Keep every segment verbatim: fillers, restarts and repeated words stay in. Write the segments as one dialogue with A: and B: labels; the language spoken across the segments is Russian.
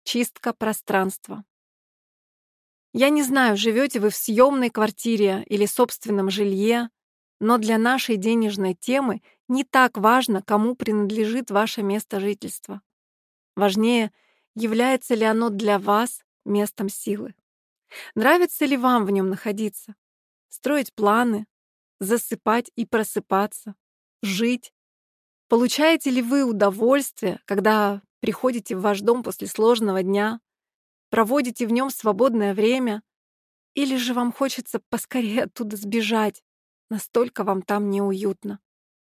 A: Чистка пространства. Я не знаю, живете вы в съемной квартире или собственном жилье, но для нашей денежной темы не так важно, кому принадлежит ваше место жительства. Важнее, является ли оно для вас местом силы. Нравится ли вам в нем находиться? Строить планы, засыпать и просыпаться, жить. Получаете ли вы удовольствие, когда приходите в ваш дом после сложного дня, проводите в нем свободное время, или же вам хочется поскорее оттуда сбежать, настолько вам там неуютно?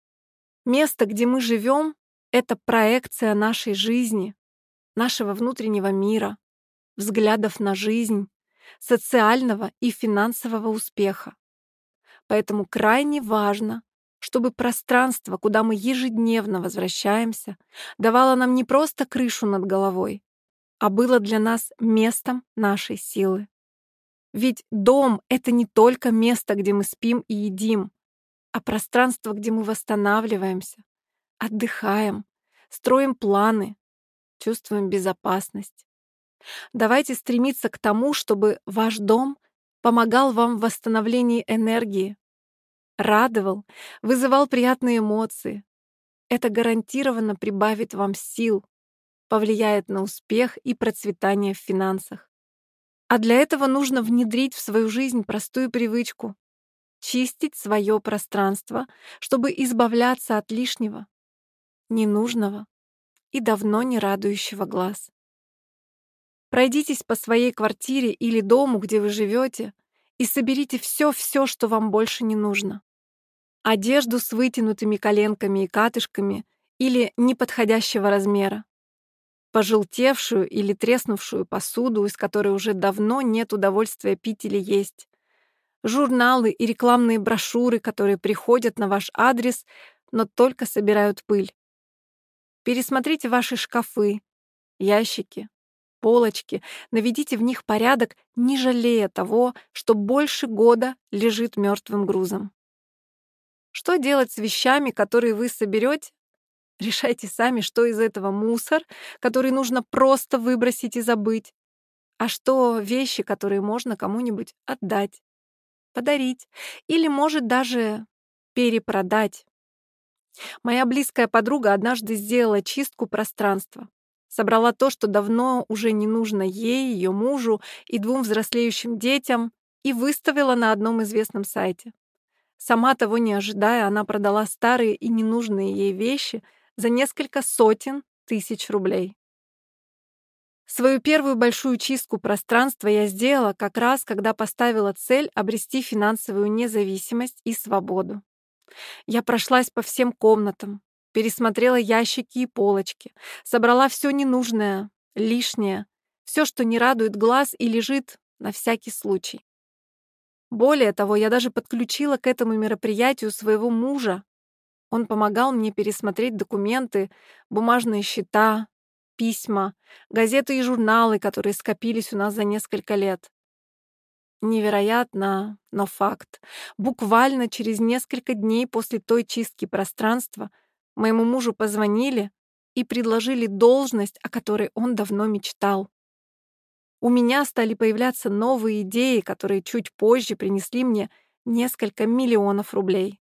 A: Место, где мы живем, это проекция нашей жизни, нашего внутреннего мира, взглядов на жизнь, социального и финансового успеха. Поэтому крайне важно, чтобы пространство, куда мы ежедневно возвращаемся, давало нам не просто крышу над головой, а было для нас местом нашей силы. Ведь дом — это не только место, где мы спим и едим, а пространство, где мы восстанавливаемся, отдыхаем, строим планы, чувствуем безопасность. Давайте стремиться к тому, чтобы ваш дом помогал вам в восстановлении энергии, радовал, вызывал приятные эмоции. Это гарантированно прибавит вам сил, повлияет на успех и процветание в финансах. А для этого нужно внедрить в свою жизнь простую привычку — чистить свое пространство, чтобы избавляться от лишнего, ненужного и давно не радующего глаз. Пройдитесь по своей квартире или дому, где вы живете, и соберите все-все, что вам больше не нужно. Одежду с вытянутыми коленками и катышками или неподходящего размера, пожелтевшую или треснувшую посуду, из которой уже давно нет удовольствия пить или есть, журналы и рекламные брошюры, которые приходят на ваш адрес, но только собирают пыль. Пересмотрите ваши шкафы, ящики, полочки, наведите в них порядок, не жалея того, что больше года лежит мертвым грузом. Что делать с вещами, которые вы соберете? Решайте сами, что из этого мусор, который нужно просто выбросить и забыть, а что вещи, которые можно кому-нибудь отдать, подарить или, может, даже перепродать. Моя близкая подруга однажды сделала чистку пространства. Собрала то, что давно уже не нужно ей, ее мужу и двум взрослеющим детям, и выставила на одном известном сайте. Сама того не ожидая, она продала старые и ненужные ей вещи за несколько сотен тысяч рублей. Свою первую большую чистку пространства я сделала как раз, когда поставила цель обрести финансовую независимость и свободу. Я прошлась по всем комнатам, пересмотрела ящики и полочки, собрала все ненужное, лишнее, все, что не радует глаз и лежит на всякий случай. Более того, я даже подключила к этому мероприятию своего мужа. Он помогал мне пересмотреть документы, бумажные счета, письма, газеты и журналы, которые скопились у нас за несколько лет. Невероятно, но факт. Буквально через несколько дней после той чистки пространства моему мужу позвонили и предложили должность, о которой он давно мечтал. У меня стали появляться новые идеи, которые чуть позже принесли мне несколько миллионов рублей.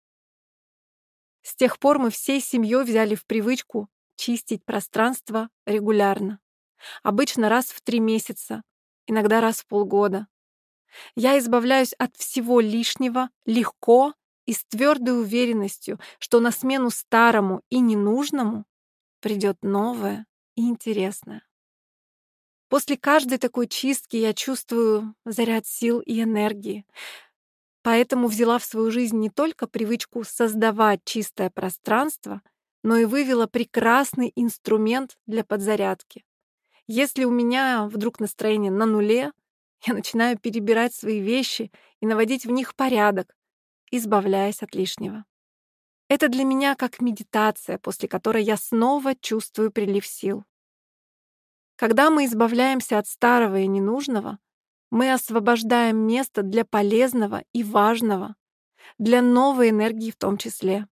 A: С тех пор мы всей семьей взяли в привычку чистить пространство регулярно. Обычно раз в три месяца, иногда раз в полгода. Я избавляюсь от всего лишнего легко и с твердой уверенностью, что на смену старому и ненужному придет новое и интересное. После каждой такой чистки я чувствую заряд сил и энергии. Поэтому взяла в свою жизнь не только привычку создавать чистое пространство, но и вывела прекрасный инструмент для подзарядки. Если у меня вдруг настроение на нуле, я начинаю перебирать свои вещи и наводить в них порядок, избавляясь от лишнего. Это для меня как медитация, после которой я снова чувствую прилив сил. Когда мы избавляемся от старого и ненужного, мы освобождаем место для полезного и важного, для новой энергии в том числе.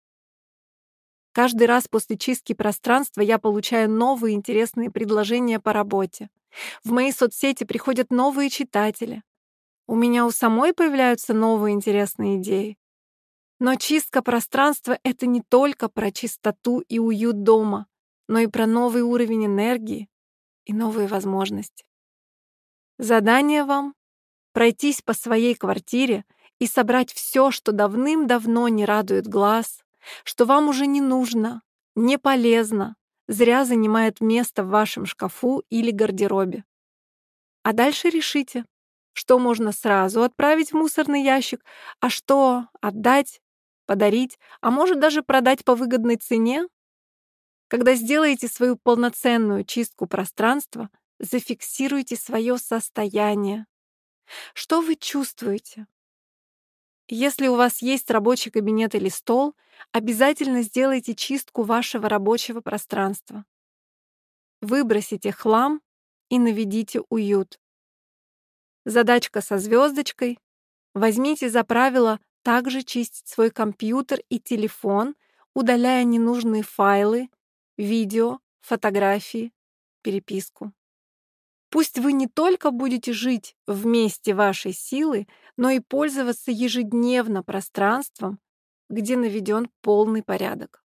A: Каждый раз после чистки пространства я получаю новые интересные предложения по работе. В мои соцсети приходят новые читатели. У меня у самой появляются новые интересные идеи. Но чистка пространства — это не только про чистоту и уют дома, но и про новый уровень энергии и новые возможности. Задание вам — пройтись по своей квартире и собрать все, что давным-давно не радует глаз, что вам уже не нужно, не полезно, зря занимает место в вашем шкафу или гардеробе. А дальше решите, что можно сразу отправить в мусорный ящик, а что отдать, подарить, а может даже продать по выгодной цене. Когда сделаете свою полноценную чистку пространства, зафиксируйте свое состояние. Что вы чувствуете? Если у вас есть рабочий кабинет или стол, обязательно сделайте чистку вашего рабочего пространства. Выбросите хлам и наведите уют. Задачка со звездочкой. Возьмите за правило также чистить свой компьютер и телефон, удаляя ненужные файлы, видео, фотографии, переписку. Пусть вы не только будете жить в месте вашей силы, но и пользоваться ежедневно пространством, где наведен полный порядок.